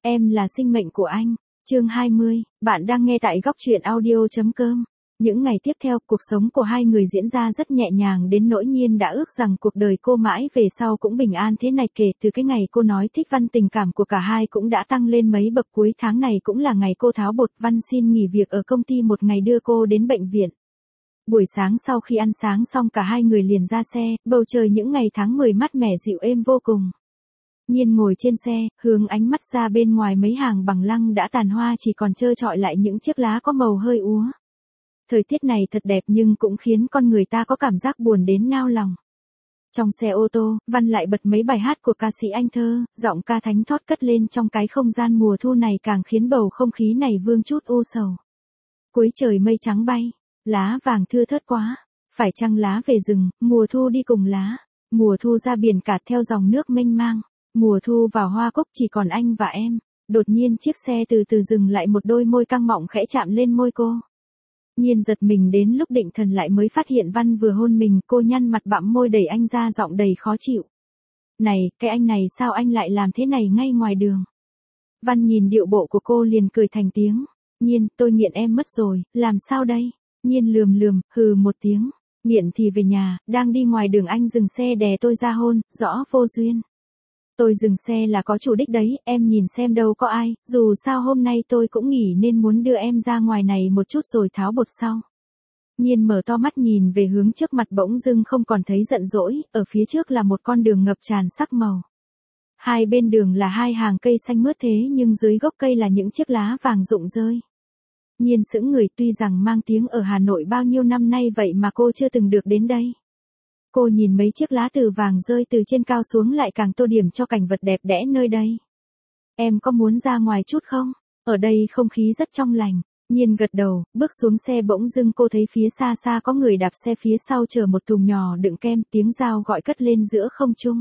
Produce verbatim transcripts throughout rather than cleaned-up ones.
Em là sinh mệnh của anh. Chương hai mươi, bạn đang nghe tại góc truyện audio.com. Những ngày tiếp theo, cuộc sống của hai người diễn ra rất nhẹ nhàng đến nỗi Nhiên đã ước rằng cuộc đời cô mãi về sau cũng bình an thế này. Kể từ cái ngày cô nói thích Văn, tình cảm của cả hai cũng đã tăng lên mấy bậc. Cuối tháng này cũng là ngày cô tháo bột. Văn xin nghỉ việc ở công ty một ngày đưa cô đến bệnh viện. Buổi sáng sau khi ăn sáng xong cả hai người liền ra xe, bầu trời những ngày tháng mười mát mẻ dịu êm vô cùng. Nhiên ngồi trên xe, hướng ánh mắt ra bên ngoài mấy hàng bằng lăng đã tàn hoa chỉ còn trơ trọi lại những chiếc lá có màu hơi úa. Thời tiết này thật đẹp nhưng cũng khiến con người ta có cảm giác buồn đến nao lòng. Trong xe ô tô, Văn lại bật mấy bài hát của ca sĩ Anh Thơ, giọng ca thánh thót cất lên trong cái không gian mùa thu này càng khiến bầu không khí này vương chút u sầu. Cuối trời mây trắng bay, lá vàng thưa thớt quá, phải chăng lá về rừng, mùa thu đi cùng lá, mùa thu ra biển cả theo dòng nước mênh mang. Mùa thu vào hoa cúc chỉ còn anh và em. Đột nhiên chiếc xe từ từ dừng lại, một đôi môi căng mọng khẽ chạm lên môi cô. Nhiên giật mình đến lúc định thần lại mới phát hiện Văn vừa hôn mình. Cô nhăn mặt bặm môi đẩy anh ra, giọng đầy khó chịu. Này, cái anh này sao anh lại làm thế này ngay ngoài đường? Văn nhìn điệu bộ của cô liền cười thành tiếng. Nhiên, tôi nghiện em mất rồi, làm sao đây? Nhiên lườm lườm, hừ một tiếng. Nghiện thì về nhà, đang đi ngoài đường anh dừng xe đè tôi ra hôn, rõ vô duyên. Tôi dừng xe là có chủ đích đấy, em nhìn xem đâu có ai, dù sao hôm nay tôi cũng nghỉ nên muốn đưa em ra ngoài này một chút rồi tháo bột sau. Nhiên mở to mắt nhìn về hướng trước mặt, bỗng dưng không còn thấy giận dỗi, ở phía trước là một con đường ngập tràn sắc màu. Hai bên đường là hai hàng cây xanh mướt thế nhưng dưới gốc cây là những chiếc lá vàng rụng rơi. Nhiên sững người, tuy rằng mang tiếng ở Hà Nội bao nhiêu năm nay vậy mà cô chưa từng được đến đây. Cô nhìn mấy chiếc lá từ vàng rơi từ trên cao xuống lại càng tô điểm cho cảnh vật đẹp đẽ nơi đây. Em có muốn ra ngoài chút không? Ở đây không khí rất trong lành. Nhiên gật đầu, bước xuống xe bỗng dưng cô thấy phía xa xa có người đạp xe phía sau chở một thùng nhỏ đựng kem, tiếng dao gọi cất lên giữa không trung.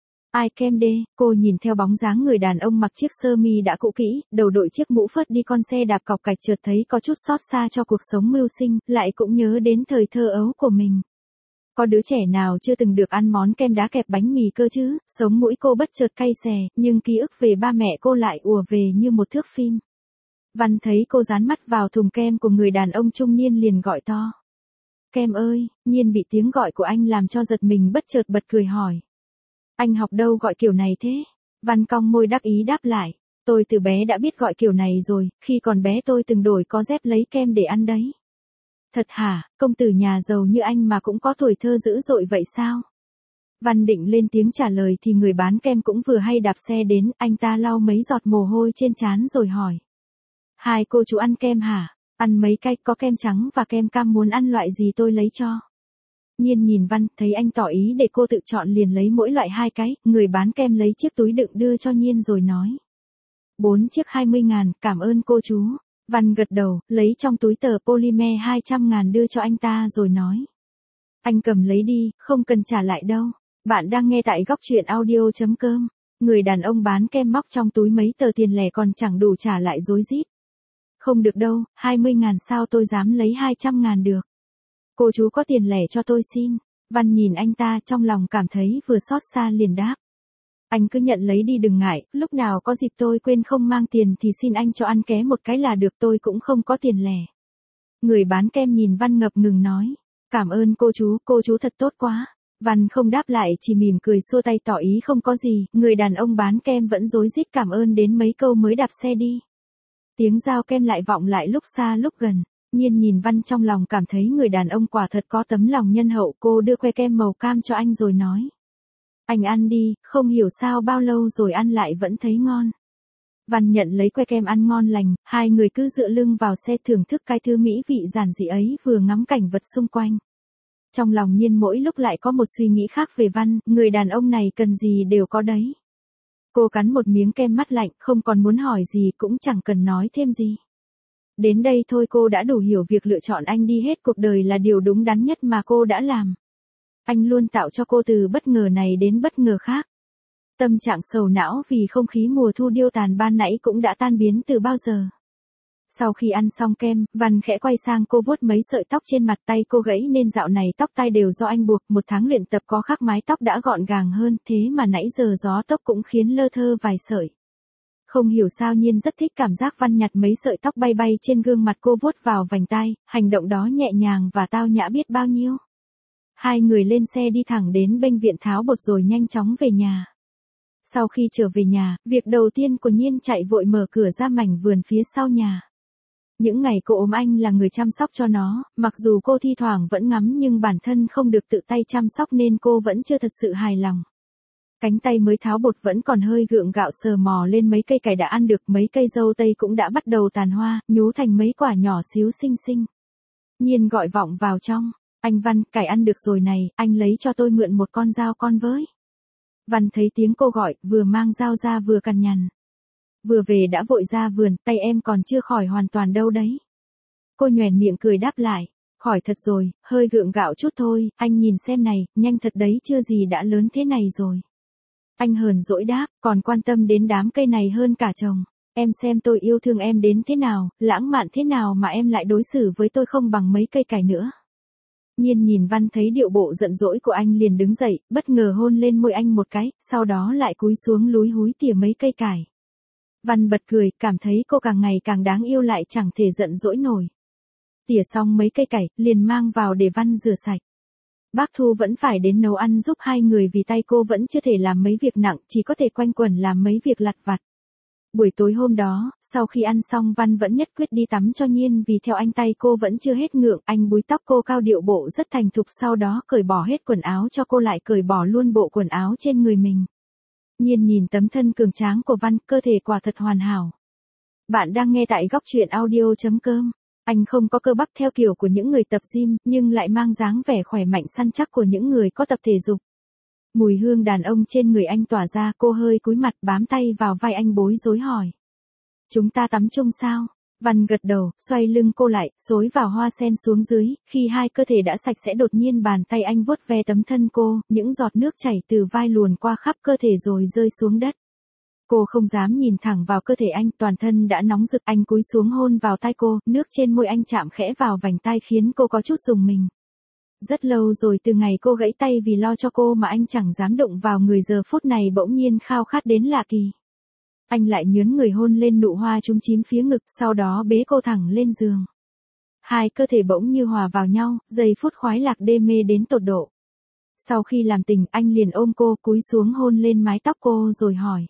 Ai kem đê? Cô nhìn theo bóng dáng người đàn ông mặc chiếc sơ mi đã cũ kỹ, đầu đội chiếc mũ phớt đi con xe đạp cọc cạch, chợt thấy có chút xót xa cho cuộc sống mưu sinh, lại cũng nhớ đến thời thơ ấu của mình. Có đứa trẻ nào chưa từng được ăn món kem đá kẹp bánh mì cơ chứ? Sống mũi cô bất chợt cay xè, nhưng ký ức về ba mẹ cô lại ùa về như một thước phim. Văn thấy cô dán mắt vào thùng kem của người đàn ông trung niên liền gọi to. Kem ơi! Nhiên bị tiếng gọi của anh làm cho giật mình, bất chợt bật cười hỏi. Anh học đâu gọi kiểu này thế? Văn cong môi đắc ý đáp lại. Tôi từ bé đã biết gọi kiểu này rồi, khi còn bé tôi từng đổi có dép lấy kem để ăn đấy. Thật hả, công tử nhà giàu như anh mà cũng có tuổi thơ dữ dội vậy sao? Văn định lên tiếng trả lời thì người bán kem cũng vừa hay đạp xe đến, anh ta lau mấy giọt mồ hôi trên trán rồi hỏi. Hai cô chú ăn kem hả? Ăn mấy cái, có kem trắng và kem cam, muốn ăn loại gì tôi lấy cho. Nhiên nhìn Văn, thấy anh tỏ ý để cô tự chọn liền lấy mỗi loại hai cái, người bán kem lấy chiếc túi đựng đưa cho Nhiên rồi nói. Bốn chiếc hai mươi ngàn, cảm ơn cô chú. Văn gật đầu, lấy trong túi tờ polymer hai trăm ngàn đưa cho anh ta rồi nói. Anh cầm lấy đi, không cần trả lại đâu. Bạn đang nghe tại góc truyện audio.com. Người đàn ông bán kem móc trong túi mấy tờ tiền lẻ còn chẳng đủ trả lại rối rít. Không được đâu, hai mươi ngàn sao tôi dám lấy hai trăm ngàn được. Cô chú có tiền lẻ cho tôi xin. Văn nhìn anh ta trong lòng cảm thấy vừa xót xa liền đáp. Anh cứ nhận lấy đi đừng ngại, lúc nào có dịp tôi quên không mang tiền thì xin anh cho ăn ké một cái là được, tôi cũng không có tiền lẻ. Người bán kem nhìn Văn ngập ngừng nói. Cảm ơn cô chú, cô chú thật tốt quá. Văn không đáp lại, chỉ mỉm cười xua tay tỏ ý không có gì, người đàn ông bán kem vẫn rối rít cảm ơn đến mấy câu mới đạp xe đi. Tiếng dao kem lại vọng lại lúc xa lúc gần. Nhiên nhìn Văn trong lòng cảm thấy người đàn ông quả thật có tấm lòng nhân hậu. Cô đưa que kem màu cam cho anh rồi nói. Anh ăn đi, không hiểu sao bao lâu rồi ăn lại vẫn thấy ngon. Văn nhận lấy que kem ăn ngon lành, hai người cứ dựa lưng vào xe thưởng thức cái thứ mỹ vị giản dị ấy, vừa ngắm cảnh vật xung quanh. Trong lòng Nhiên mỗi lúc lại có một suy nghĩ khác về Văn, người đàn ông này cần gì đều có đấy. Cô cắn một miếng kem mắt lạnh, không còn muốn hỏi gì cũng chẳng cần nói thêm gì. Đến đây thôi cô đã đủ hiểu việc lựa chọn anh đi hết cuộc đời là điều đúng đắn nhất mà cô đã làm. Anh luôn tạo cho cô từ bất ngờ này đến bất ngờ khác. Tâm trạng sầu não vì không khí mùa thu điêu tàn ban nãy cũng đã tan biến từ bao giờ. Sau khi ăn xong kem, Văn khẽ quay sang cô vuốt mấy sợi tóc trên mặt, tay cô gãy nên dạo này tóc tai đều do anh buộc, một tháng luyện tập có khắc mái tóc đã gọn gàng hơn, thế mà nãy giờ gió tóc cũng khiến lơ thơ vài sợi. Không hiểu sao Nhiên rất thích cảm giác Văn nhặt mấy sợi tóc bay bay trên gương mặt cô vuốt vào vành tai, hành động đó nhẹ nhàng và tao nhã biết bao nhiêu. Hai người lên xe đi thẳng đến bệnh viện tháo bột rồi nhanh chóng về nhà. Sau khi trở về nhà, việc đầu tiên của Nhiên chạy vội mở cửa ra mảnh vườn phía sau nhà. Những ngày cô ốm anh là người chăm sóc cho nó, mặc dù cô thi thoảng vẫn ngắm nhưng bản thân không được tự tay chăm sóc nên cô vẫn chưa thật sự hài lòng. Cánh tay mới tháo bột vẫn còn hơi gượng gạo sờ mò lên mấy cây cải đã ăn được, mấy cây dâu tây cũng đã bắt đầu tàn hoa, nhú thành mấy quả nhỏ xíu xinh xinh. Nhiên gọi vọng vào trong, anh Văn, cải ăn được rồi này, anh lấy cho tôi mượn một con dao con với. Văn thấy tiếng cô gọi, vừa mang dao ra vừa cằn nhằn. Vừa về đã vội ra vườn, tay em còn chưa khỏi hoàn toàn đâu đấy. Cô nhoẻn miệng cười đáp lại, khỏi thật rồi, hơi gượng gạo chút thôi, anh nhìn xem này, nhanh thật đấy, chưa gì đã lớn thế này rồi. Anh hờn dỗi đáp, còn quan tâm đến đám cây này hơn cả chồng. Em xem tôi yêu thương em đến thế nào, lãng mạn thế nào mà em lại đối xử với tôi không bằng mấy cây cải nữa. Nhiên nhìn Văn thấy điệu bộ giận dỗi của anh liền đứng dậy, bất ngờ hôn lên môi anh một cái, sau đó lại cúi xuống lúi húi tỉa mấy cây cải. Văn bật cười, cảm thấy cô càng ngày càng đáng yêu lại chẳng thể giận dỗi nổi. Tỉa xong mấy cây cải, liền mang vào để Văn rửa sạch. Bác Thu vẫn phải đến nấu ăn giúp hai người vì tay cô vẫn chưa thể làm mấy việc nặng, chỉ có thể quanh quẩn làm mấy việc lặt vặt. Buổi tối hôm đó, sau khi ăn xong Văn vẫn nhất quyết đi tắm cho Nhiên vì theo anh tay cô vẫn chưa hết ngượng, anh búi tóc cô cao điệu bộ rất thành thục, sau đó cởi bỏ hết quần áo cho cô, lại cởi bỏ luôn bộ quần áo trên người mình. Nhiên nhìn tấm thân cường tráng của Văn, cơ thể quả thật hoàn hảo. Bạn đang nghe tại góc truyện audio chấm com. Anh không có cơ bắp theo kiểu của những người tập gym, nhưng lại mang dáng vẻ khỏe mạnh săn chắc của những người có tập thể dục. Mùi hương đàn ông trên người anh tỏa ra, cô hơi cúi mặt bám tay vào vai anh bối rối hỏi. Chúng ta tắm chung sao? Văn gật đầu, xoay lưng cô lại, xối vào hoa sen xuống dưới, khi hai cơ thể đã sạch sẽ đột nhiên bàn tay anh vuốt ve tấm thân cô, những giọt nước chảy từ vai luồn qua khắp cơ thể rồi rơi xuống đất. Cô không dám nhìn thẳng vào cơ thể anh, toàn thân đã nóng rực, anh cúi xuống hôn vào tai cô, nước trên môi anh chạm khẽ vào vành tai khiến cô có chút rùng mình. Rất lâu rồi từ ngày cô gãy tay vì lo cho cô mà anh chẳng dám động vào người, giờ phút này bỗng nhiên khao khát đến lạ kỳ. Anh lại nhớn người hôn lên nụ hoa chúm chím phía ngực, sau đó bế cô thẳng lên giường. Hai cơ thể bỗng như hòa vào nhau, giây phút khoái lạc đê mê đến tột độ. Sau khi làm tình, anh liền ôm cô, cúi xuống hôn lên mái tóc cô rồi hỏi.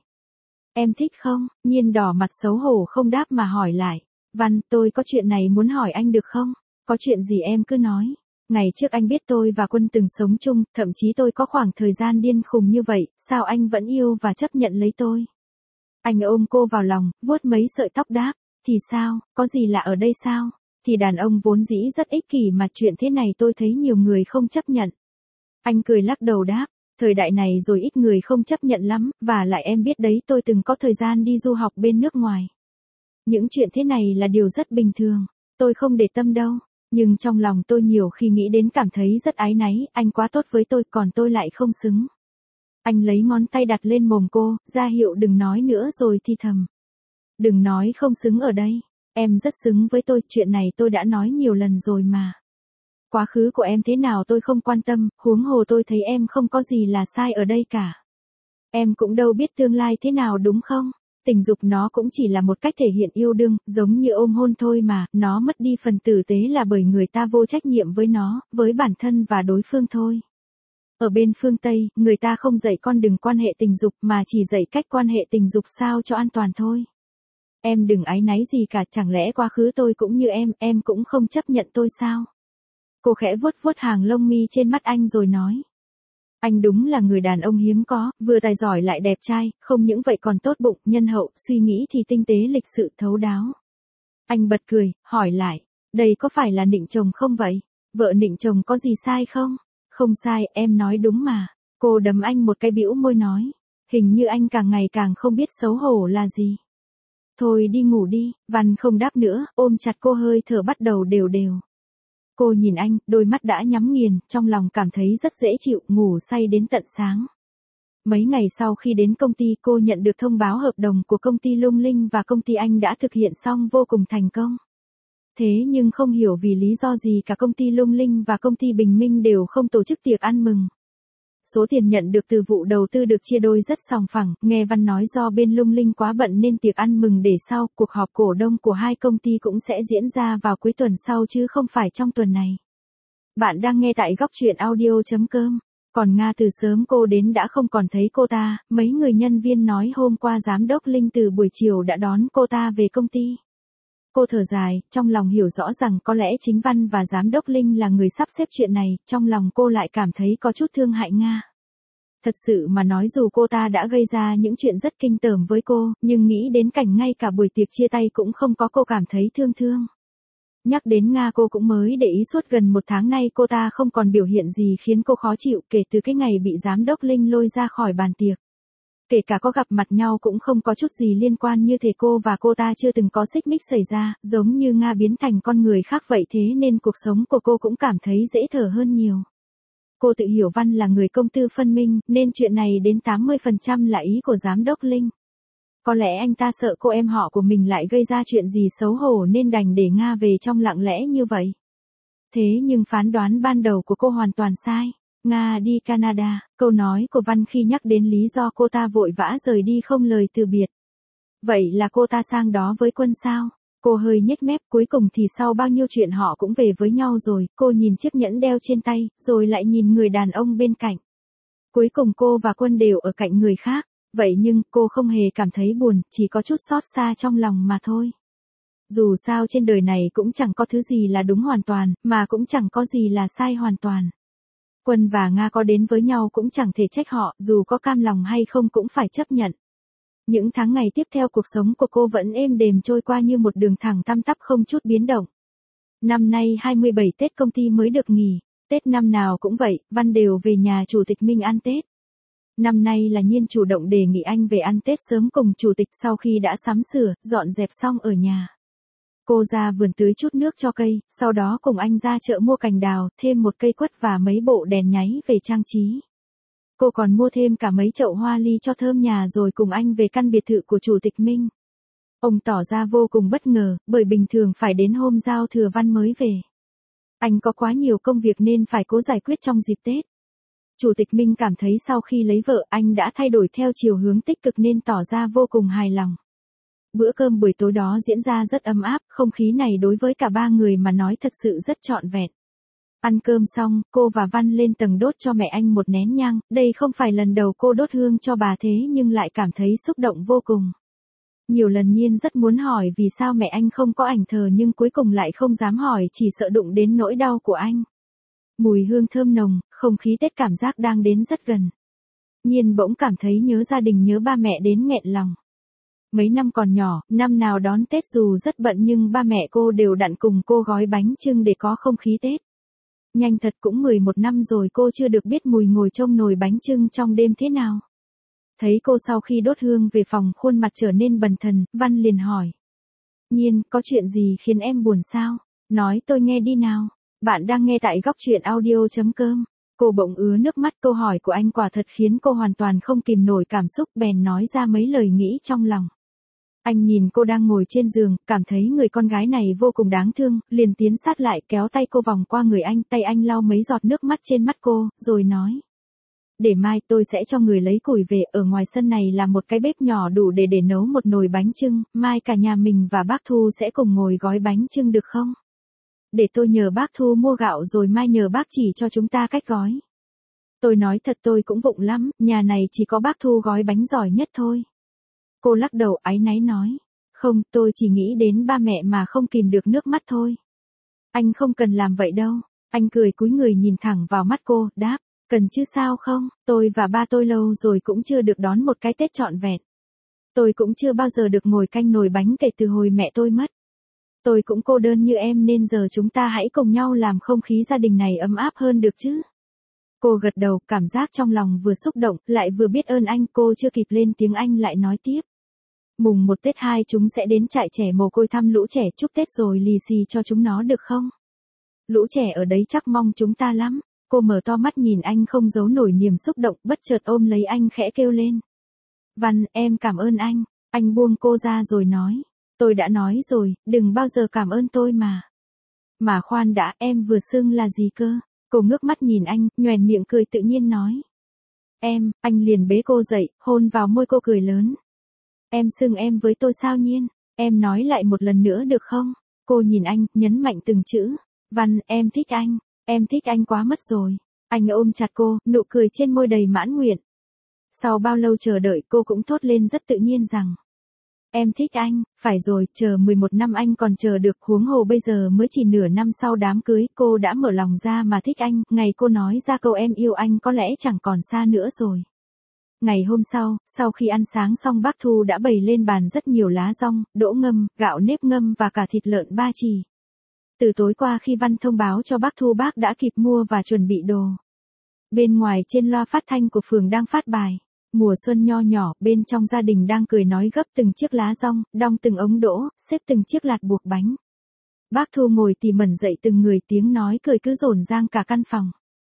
Em thích không? Nhiên đỏ mặt xấu hổ không đáp mà hỏi lại. Văn, tôi có chuyện này muốn hỏi anh được không? Có chuyện gì em cứ nói. Ngày trước anh biết tôi và Quân từng sống chung, thậm chí tôi có khoảng thời gian điên khùng như vậy, sao anh vẫn yêu và chấp nhận lấy tôi? Anh ôm cô vào lòng, vuốt mấy sợi tóc đáp. Thì sao, có gì lạ ở đây sao? Thì đàn ông vốn dĩ rất ích kỷ mà chuyện thế này tôi thấy nhiều người không chấp nhận. Anh cười lắc đầu đáp. Thời đại này rồi ít người không chấp nhận lắm, và lại em biết đấy, tôi từng có thời gian đi du học bên nước ngoài. Những chuyện thế này là điều rất bình thường, tôi không để tâm đâu, nhưng trong lòng tôi nhiều khi nghĩ đến cảm thấy rất áy náy, anh quá tốt với tôi, còn tôi lại không xứng. Anh lấy ngón tay đặt lên mồm cô, ra hiệu đừng nói nữa rồi thì thầm. Đừng nói không xứng ở đây, em rất xứng với tôi, chuyện này tôi đã nói nhiều lần rồi mà. Quá khứ của em thế nào tôi không quan tâm, huống hồ tôi thấy em không có gì là sai ở đây cả. Em cũng đâu biết tương lai thế nào đúng không? Tình dục nó cũng chỉ là một cách thể hiện yêu đương, giống như ôm hôn thôi mà, nó mất đi phần tử tế là bởi người ta vô trách nhiệm với nó, với bản thân và đối phương thôi. Ở bên phương Tây, người ta không dạy con đừng quan hệ tình dục mà chỉ dạy cách quan hệ tình dục sao cho an toàn thôi. Em đừng áy náy gì cả, chẳng lẽ quá khứ tôi cũng như em, em cũng không chấp nhận tôi sao? Cô khẽ vuốt vuốt hàng lông mi trên mắt anh rồi nói. Anh đúng là người đàn ông hiếm có, vừa tài giỏi lại đẹp trai, không những vậy còn tốt bụng, nhân hậu, suy nghĩ thì tinh tế, lịch sự, thấu đáo. Anh bật cười, hỏi lại, đây có phải là nịnh chồng không vậy? Vợ nịnh chồng có gì sai không? Không sai, em nói đúng mà. Cô đấm anh một cái bĩu môi nói. Hình như anh càng ngày càng không biết xấu hổ là gì. Thôi đi ngủ đi, Văn không đáp nữa, ôm chặt cô, hơi thở bắt đầu đều đều. Cô nhìn anh, đôi mắt đã nhắm nghiền, trong lòng cảm thấy rất dễ chịu, ngủ say đến tận sáng. Mấy ngày sau khi đến công ty, cô nhận được thông báo hợp đồng của công ty Lung Linh và công ty anh đã thực hiện xong vô cùng thành công. Thế nhưng không hiểu vì lý do gì cả công ty Lung Linh và công ty Bình Minh đều không tổ chức tiệc ăn mừng. Số tiền nhận được từ vụ đầu tư được chia đôi rất sòng phẳng, nghe Văn nói do bên Lung Linh quá bận nên tiệc ăn mừng để sau, cuộc họp cổ đông của hai công ty cũng sẽ diễn ra vào cuối tuần sau chứ không phải trong tuần này. Bạn đang nghe tại góc truyện audio.com. Còn Nga từ sớm cô đến đã không còn thấy cô ta, mấy người nhân viên nói hôm qua giám đốc Linh từ buổi chiều đã đón cô ta về công ty. Cô thở dài, trong lòng hiểu rõ rằng có lẽ chính Văn và giám đốc Linh là người sắp xếp chuyện này, trong lòng cô lại cảm thấy có chút thương hại Nga. Thật sự mà nói dù cô ta đã gây ra những chuyện rất kinh tởm với cô, nhưng nghĩ đến cảnh ngay cả buổi tiệc chia tay cũng không có cô cảm thấy thương thương. Nhắc đến Nga cô cũng mới để ý suốt gần một tháng nay cô ta không còn biểu hiện gì khiến cô khó chịu kể từ cái ngày bị giám đốc Linh lôi ra khỏi bàn tiệc. Kể cả có gặp mặt nhau cũng không có chút gì liên quan như thể cô và cô ta chưa từng có xích mích xảy ra, giống như Nga biến thành con người khác vậy thế nên cuộc sống của cô cũng cảm thấy dễ thở hơn nhiều. Cô tự hiểu Văn là người công tư phân minh, nên chuyện này đến tám mươi phần trăm là ý của giám đốc Linh. Có lẽ anh ta sợ cô em họ của mình lại gây ra chuyện gì xấu hổ nên đành để Nga về trong lặng lẽ như vậy. Thế nhưng phán đoán ban đầu của cô hoàn toàn sai. Nga đi Canada, câu nói của Văn khi nhắc đến lý do cô ta vội vã rời đi không lời từ biệt. Vậy là cô ta sang đó với Quân sao? Cô hơi nhếch mép, cuối cùng thì sau bao nhiêu chuyện họ cũng về với nhau rồi, cô nhìn chiếc nhẫn đeo trên tay, rồi lại nhìn người đàn ông bên cạnh. Cuối cùng cô và Quân đều ở cạnh người khác, vậy nhưng cô không hề cảm thấy buồn, chỉ có chút xót xa trong lòng mà thôi. Dù sao trên đời này cũng chẳng có thứ gì là đúng hoàn toàn, mà cũng chẳng có gì là sai hoàn toàn. Quân và Nga có đến với nhau cũng chẳng thể trách họ, dù có cam lòng hay không cũng phải chấp nhận. Những tháng ngày tiếp theo cuộc sống của cô vẫn êm đềm trôi qua như một đường thẳng tăm tắp không chút biến động. Năm nay hai mươi bảy Tết công ty mới được nghỉ, Tết năm nào cũng vậy, Văn đều về nhà Chủ tịch Minh ăn Tết. Năm nay là Nhiên chủ động đề nghị anh về ăn Tết sớm cùng Chủ tịch sau khi đã sắm sửa, dọn dẹp xong ở nhà. Cô ra vườn tưới chút nước cho cây, sau đó cùng anh ra chợ mua cành đào, thêm một cây quất và mấy bộ đèn nháy về trang trí. Cô còn mua thêm cả mấy chậu hoa ly cho thơm nhà rồi cùng anh về căn biệt thự của Chủ tịch Minh. Ông tỏ ra vô cùng bất ngờ, bởi bình thường phải đến hôm giao thừa Văn mới về. Anh có quá nhiều công việc nên phải cố giải quyết trong dịp Tết. Chủ tịch Minh cảm thấy sau khi lấy vợ anh đã thay đổi theo chiều hướng tích cực nên tỏ ra vô cùng hài lòng. Bữa cơm buổi tối đó diễn ra rất ấm áp, không khí này đối với cả ba người mà nói thật sự rất trọn vẹn. Ăn cơm xong, cô và Văn lên tầng đốt cho mẹ anh một nén nhang, đây không phải lần đầu cô đốt hương cho bà thế nhưng lại cảm thấy xúc động vô cùng. Nhiều lần Nhiên rất muốn hỏi vì sao mẹ anh không có ảnh thờ nhưng cuối cùng lại không dám hỏi chỉ sợ đụng đến nỗi đau của anh. Mùi hương thơm nồng, không khí Tết cảm giác đang đến rất gần. Nhiên bỗng cảm thấy nhớ gia đình nhớ ba mẹ đến nghẹn lòng. Mấy năm còn nhỏ, năm nào đón Tết dù rất bận nhưng ba mẹ cô đều đặn cùng cô gói bánh chưng để có không khí Tết. Nhanh thật cũng mười một năm rồi cô chưa được biết mùi ngồi trông nồi bánh chưng trong đêm thế nào. Thấy cô sau khi đốt hương về phòng khuôn mặt trở nên bần thần, Văn liền hỏi. Nhiên, có chuyện gì khiến em buồn sao? Nói tôi nghe đi nào. Bạn đang nghe tại góc truyện audio.com. Cô bỗng ứa nước mắt, câu hỏi của anh quả thật khiến cô hoàn toàn không kìm nổi cảm xúc bèn nói ra mấy lời nghĩ trong lòng. Anh nhìn cô đang ngồi trên giường, cảm thấy người con gái này vô cùng đáng thương, liền tiến sát lại kéo tay cô vòng qua người anh, tay anh lau mấy giọt nước mắt trên mắt cô, rồi nói. Để mai tôi sẽ cho người lấy củi về, ở ngoài sân này là một cái bếp nhỏ đủ để để nấu một nồi bánh chưng, mai cả nhà mình và bác Thu sẽ cùng ngồi gói bánh chưng được không? Để tôi nhờ bác Thu mua gạo rồi mai nhờ bác chỉ cho chúng ta cách gói. Tôi nói thật tôi cũng vụng lắm, nhà này chỉ có bác Thu gói bánh giỏi nhất thôi. Cô lắc đầu áy náy nói. Không, tôi chỉ nghĩ đến ba mẹ mà không kìm được nước mắt thôi. Anh không cần làm vậy đâu. Anh cười cúi người nhìn thẳng vào mắt cô, đáp. Cần chứ sao không, tôi và ba tôi lâu rồi cũng chưa được đón một cái Tết trọn vẹn. Tôi cũng chưa bao giờ được ngồi canh nồi bánh kể từ hồi mẹ tôi mất. Tôi cũng cô đơn như em nên giờ chúng ta hãy cùng nhau làm không khí gia đình này ấm áp hơn được chứ. Cô gật đầu, cảm giác trong lòng vừa xúc động, lại vừa biết ơn anh, cô chưa kịp lên tiếng anh lại nói tiếp. Mùng một Tết hai chúng sẽ đến trại trẻ mồ côi thăm lũ trẻ chúc Tết rồi lì xì cho chúng nó được không? Lũ trẻ ở đấy chắc mong chúng ta lắm. Cô mở to mắt nhìn anh không giấu nổi niềm xúc động, bất chợt ôm lấy anh khẽ kêu lên. Văn, em cảm ơn anh. Anh buông cô ra rồi nói. Tôi đã nói rồi, đừng bao giờ cảm ơn tôi mà. Mà khoan đã, em vừa xưng là gì cơ? Cô ngước mắt nhìn anh, nhoẻn miệng cười tự nhiên nói. Em, anh liền bế cô dậy, hôn vào môi cô cười lớn. Em xưng em với tôi sao Nhiên, em nói lại một lần nữa được không? Cô nhìn anh, nhấn mạnh từng chữ. Văn, em thích anh, em thích anh quá mất rồi. Anh ôm chặt cô, nụ cười trên môi đầy mãn nguyện. Sau bao lâu chờ đợi cô cũng thốt lên rất tự nhiên rằng. Em thích anh, phải rồi, chờ mười một năm anh còn chờ được, huống hồ bây giờ mới chỉ nửa năm sau đám cưới, cô đã mở lòng ra mà thích anh, ngày cô nói ra câu em yêu anh có lẽ chẳng còn xa nữa rồi. Ngày hôm sau, sau khi ăn sáng xong bác Thu đã bày lên bàn rất nhiều lá dong, đỗ ngâm, gạo nếp ngâm và cả thịt lợn ba chỉ. Từ tối qua khi Văn thông báo cho bác Thu bác đã kịp mua và chuẩn bị đồ. Bên ngoài trên loa phát thanh của phường đang phát bài. Mùa xuân nho nhỏ, bên trong gia đình đang cười nói gấp từng chiếc lá dong, đong từng ống đỗ, xếp từng chiếc lạt buộc bánh. Bác Thu ngồi tỉ mẩn dậy từng người tiếng nói cười cứ rộn rang cả căn phòng.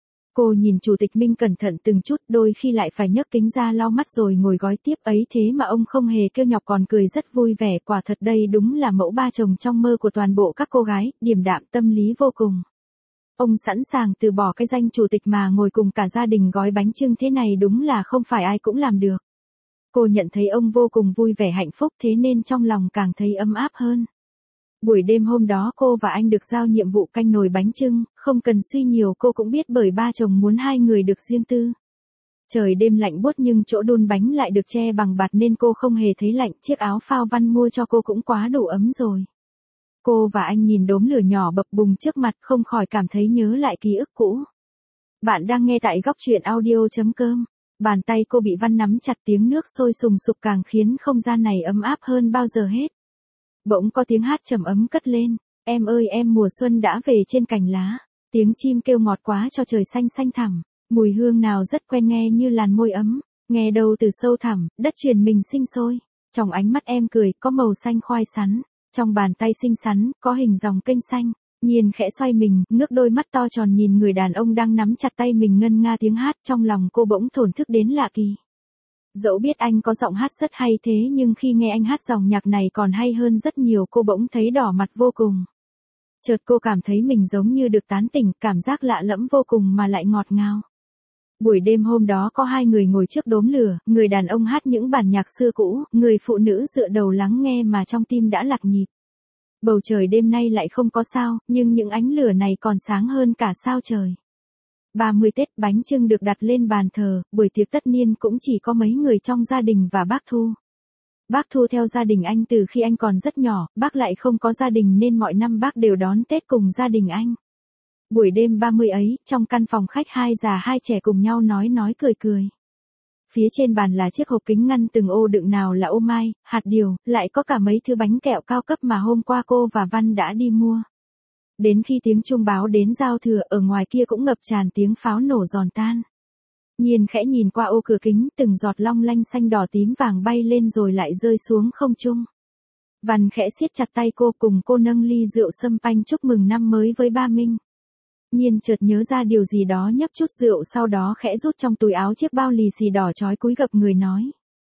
Cô nhìn Chủ tịch Minh cẩn thận từng chút, đôi khi lại phải nhấc kính ra lau mắt rồi ngồi gói tiếp ấy thế mà ông không hề kêu nhọc còn cười rất vui vẻ, quả thật đây đúng là mẫu ba chồng trong mơ của toàn bộ các cô gái, điềm đạm tâm lý vô cùng. Ông sẵn sàng từ bỏ cái danh chủ tịch mà ngồi cùng cả gia đình gói bánh chưng thế này đúng là không phải ai cũng làm được. Cô nhận thấy ông vô cùng vui vẻ hạnh phúc thế nên trong lòng càng thấy ấm áp hơn. Buổi đêm hôm đó cô và anh được giao nhiệm vụ canh nồi bánh chưng, không cần suy nhiều cô cũng biết bởi ba chồng muốn hai người được riêng tư. Trời đêm lạnh buốt nhưng chỗ đun bánh lại được che bằng bạt nên cô không hề thấy lạnh, chiếc áo phao Văn mua cho cô cũng quá đủ ấm rồi. Cô và anh nhìn đốm lửa nhỏ bập bùng trước mặt không khỏi cảm thấy nhớ lại ký ức cũ. Bạn đang nghe tại góc truyện audio chấm com. Bàn tay cô bị Văn nắm chặt tiếng nước sôi sùng sục càng khiến không gian này ấm áp hơn bao giờ hết. Bỗng có tiếng hát trầm ấm cất lên. Em ơi em mùa xuân đã về trên cành lá. Tiếng chim kêu ngọt quá cho trời xanh xanh thẳm. Mùi hương nào rất quen nghe như làn môi ấm. Nghe đâu từ sâu thẳm, đất truyền mình sinh sôi. Trong ánh mắt em cười có màu xanh khoai sắn. Trong bàn tay xinh xắn, có hình dòng kênh xanh. Nhiên khẽ xoay mình, ngước đôi mắt to tròn nhìn người đàn ông đang nắm chặt tay mình ngân nga tiếng hát, trong lòng cô bỗng thổn thức đến lạ kỳ. Dẫu biết anh có giọng hát rất hay thế nhưng khi nghe anh hát dòng nhạc này còn hay hơn rất nhiều, cô bỗng thấy đỏ mặt vô cùng. Chợt cô cảm thấy mình giống như được tán tỉnh, cảm giác lạ lẫm vô cùng mà lại ngọt ngào. Buổi đêm hôm đó có hai người ngồi trước đốm lửa, người đàn ông hát những bản nhạc xưa cũ, người phụ nữ dựa đầu lắng nghe mà trong tim đã lạc nhịp. Bầu trời đêm nay lại không có sao, nhưng những ánh lửa này còn sáng hơn cả sao trời. ba mươi Tết bánh chưng được đặt lên bàn thờ, buổi tiệc tất niên cũng chỉ có mấy người trong gia đình và bác Thu. Bác Thu theo gia đình anh từ khi anh còn rất nhỏ, bác lại không có gia đình nên mọi năm bác đều đón Tết cùng gia đình anh. Buổi đêm ba mươi ấy, trong căn phòng khách hai già hai trẻ cùng nhau nói nói cười cười. Phía trên bàn là chiếc hộp kính ngăn từng ô đựng nào là ô mai, hạt điều, lại có cả mấy thứ bánh kẹo cao cấp mà hôm qua cô và Văn đã đi mua. Đến khi tiếng chuông báo đến giao thừa ở ngoài kia cũng ngập tràn tiếng pháo nổ giòn tan. Nhiên khẽ nhìn qua ô cửa kính, từng giọt long lanh xanh đỏ tím vàng bay lên rồi lại rơi xuống không trung. Văn khẽ siết chặt tay cô cùng cô nâng ly rượu sâm panh chúc mừng năm mới với ba Minh. Nhiên chợt nhớ ra điều gì đó nhấp chút rượu sau đó khẽ rút trong túi áo chiếc bao lì xì đỏ chói cúi gập người nói.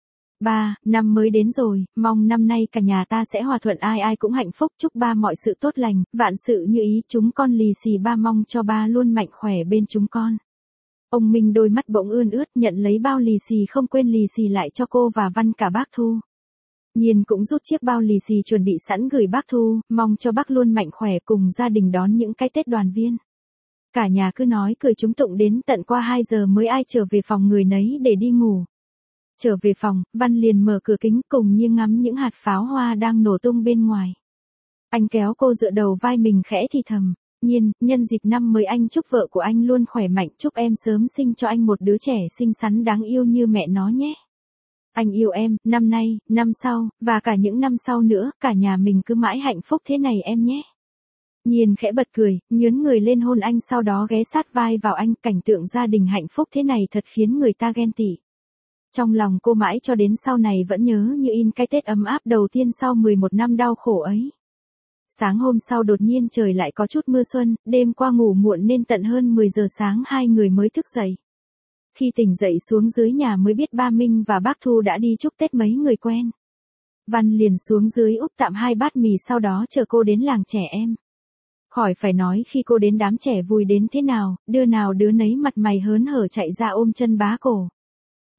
Ba, năm mới đến rồi, mong năm nay cả nhà ta sẽ hòa thuận ai ai cũng hạnh phúc chúc ba mọi sự tốt lành, vạn sự như ý chúng con lì xì ba mong cho ba luôn mạnh khỏe bên chúng con. Ông Minh đôi mắt bỗng ươn ướt nhận lấy bao lì xì không quên lì xì lại cho cô và Văn cả bác Thu. Nhiên cũng rút chiếc bao lì xì chuẩn bị sẵn gửi bác Thu, mong cho bác luôn mạnh khỏe cùng gia đình đón những cái Tết đoàn viên. Cả nhà cứ nói cười chúng tụng đến tận qua hai giờ mới ai trở về phòng người nấy để đi ngủ. Trở về phòng, Văn liền mở cửa kính cùng Nhiên ngắm những hạt pháo hoa đang nổ tung bên ngoài. Anh kéo cô dựa đầu vai mình khẽ thì thầm. Nhiên, nhân dịp năm mới anh chúc vợ của anh luôn khỏe mạnh, chúc em sớm sinh cho anh một đứa trẻ xinh xắn đáng yêu như mẹ nó nhé. Anh yêu em, năm nay, năm sau, và cả những năm sau nữa, cả nhà mình cứ mãi hạnh phúc thế này em nhé. Nhiên khẽ bật cười, nhướn người lên hôn anh sau đó ghé sát vai vào anh, cảnh tượng gia đình hạnh phúc thế này thật khiến người ta ghen tị. Trong lòng cô mãi cho đến sau này vẫn nhớ như in cái Tết ấm áp đầu tiên sau mười một năm đau khổ ấy. Sáng hôm sau đột nhiên trời lại có chút mưa xuân, đêm qua ngủ muộn nên tận hơn mười giờ sáng hai người mới thức dậy. Khi tỉnh dậy xuống dưới nhà mới biết ba Minh và bác Thu đã đi chúc Tết mấy người quen. Văn liền xuống dưới úp tạm hai bát mì sau đó chờ cô đến làng trẻ em. Khỏi phải nói khi cô đến đám trẻ vui đến thế nào, đứa nào đứa nấy mặt mày hớn hở chạy ra ôm chân bá cổ.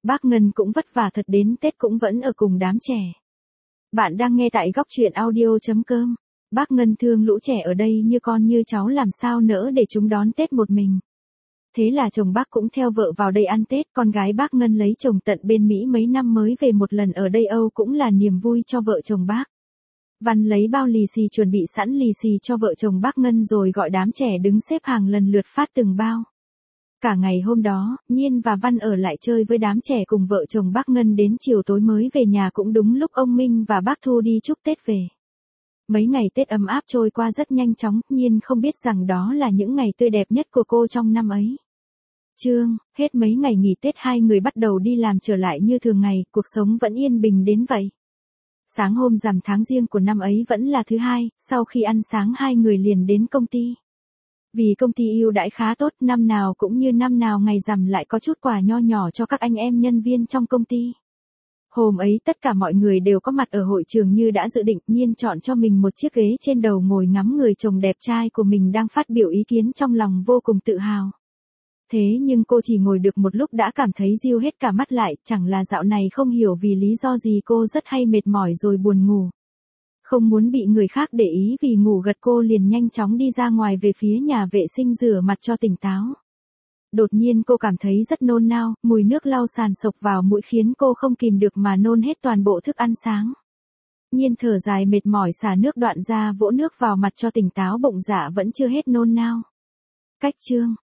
Bác Ngân cũng vất vả thật, đến Tết cũng vẫn ở cùng đám trẻ. Bạn đang nghe tại góc truyện audio.com. Bác Ngân thương lũ trẻ ở đây như con như cháu, làm sao nỡ để chúng đón Tết một mình. Thế là chồng bác cũng theo vợ vào đây ăn Tết, con gái bác Ngân lấy chồng tận bên Mỹ mấy năm mới về một lần, ở đây Âu cũng là niềm vui cho vợ chồng bác. Văn lấy bao lì xì chuẩn bị sẵn lì xì cho vợ chồng bác Ngân rồi gọi đám trẻ đứng xếp hàng lần lượt phát từng bao. Cả ngày hôm đó, Nhiên và Văn ở lại chơi với đám trẻ cùng vợ chồng bác Ngân đến chiều tối mới về nhà, cũng đúng lúc ông Minh và bác Thu đi chúc Tết về. Mấy ngày Tết ấm áp trôi qua rất nhanh chóng, Nhiên không biết rằng đó là những ngày tươi đẹp nhất của cô trong năm ấy. Chương, hết mấy ngày nghỉ Tết hai người bắt đầu đi làm trở lại như thường ngày, cuộc sống vẫn yên bình đến vậy. Sáng hôm rằm tháng Giêng của năm ấy vẫn là thứ hai, sau khi ăn sáng hai người liền đến công ty. Vì công ty ưu đãi khá tốt, năm nào cũng như năm nào ngày rằm lại có chút quà nho nhỏ cho các anh em nhân viên trong công ty. Hôm ấy tất cả mọi người đều có mặt ở hội trường như đã dự định. Nhiên chọn cho mình một chiếc ghế trên đầu ngồi ngắm người chồng đẹp trai của mình đang phát biểu ý kiến, trong lòng vô cùng tự hào. Thế nhưng cô chỉ ngồi được một lúc đã cảm thấy ríu hết cả mắt lại, chẳng là dạo này không hiểu vì lý do gì cô rất hay mệt mỏi rồi buồn ngủ. Không muốn bị người khác để ý vì ngủ gật, cô liền nhanh chóng đi ra ngoài về phía nhà vệ sinh rửa mặt cho tỉnh táo. Đột nhiên cô cảm thấy rất nôn nao, mùi nước lau sàn sộc vào mũi khiến cô không kìm được mà nôn hết toàn bộ thức ăn sáng. Nhiên thở dài mệt mỏi xả nước đoạn ra, vỗ nước vào mặt cho tỉnh táo, bụng dạ vẫn chưa hết nôn nao. Cách chương,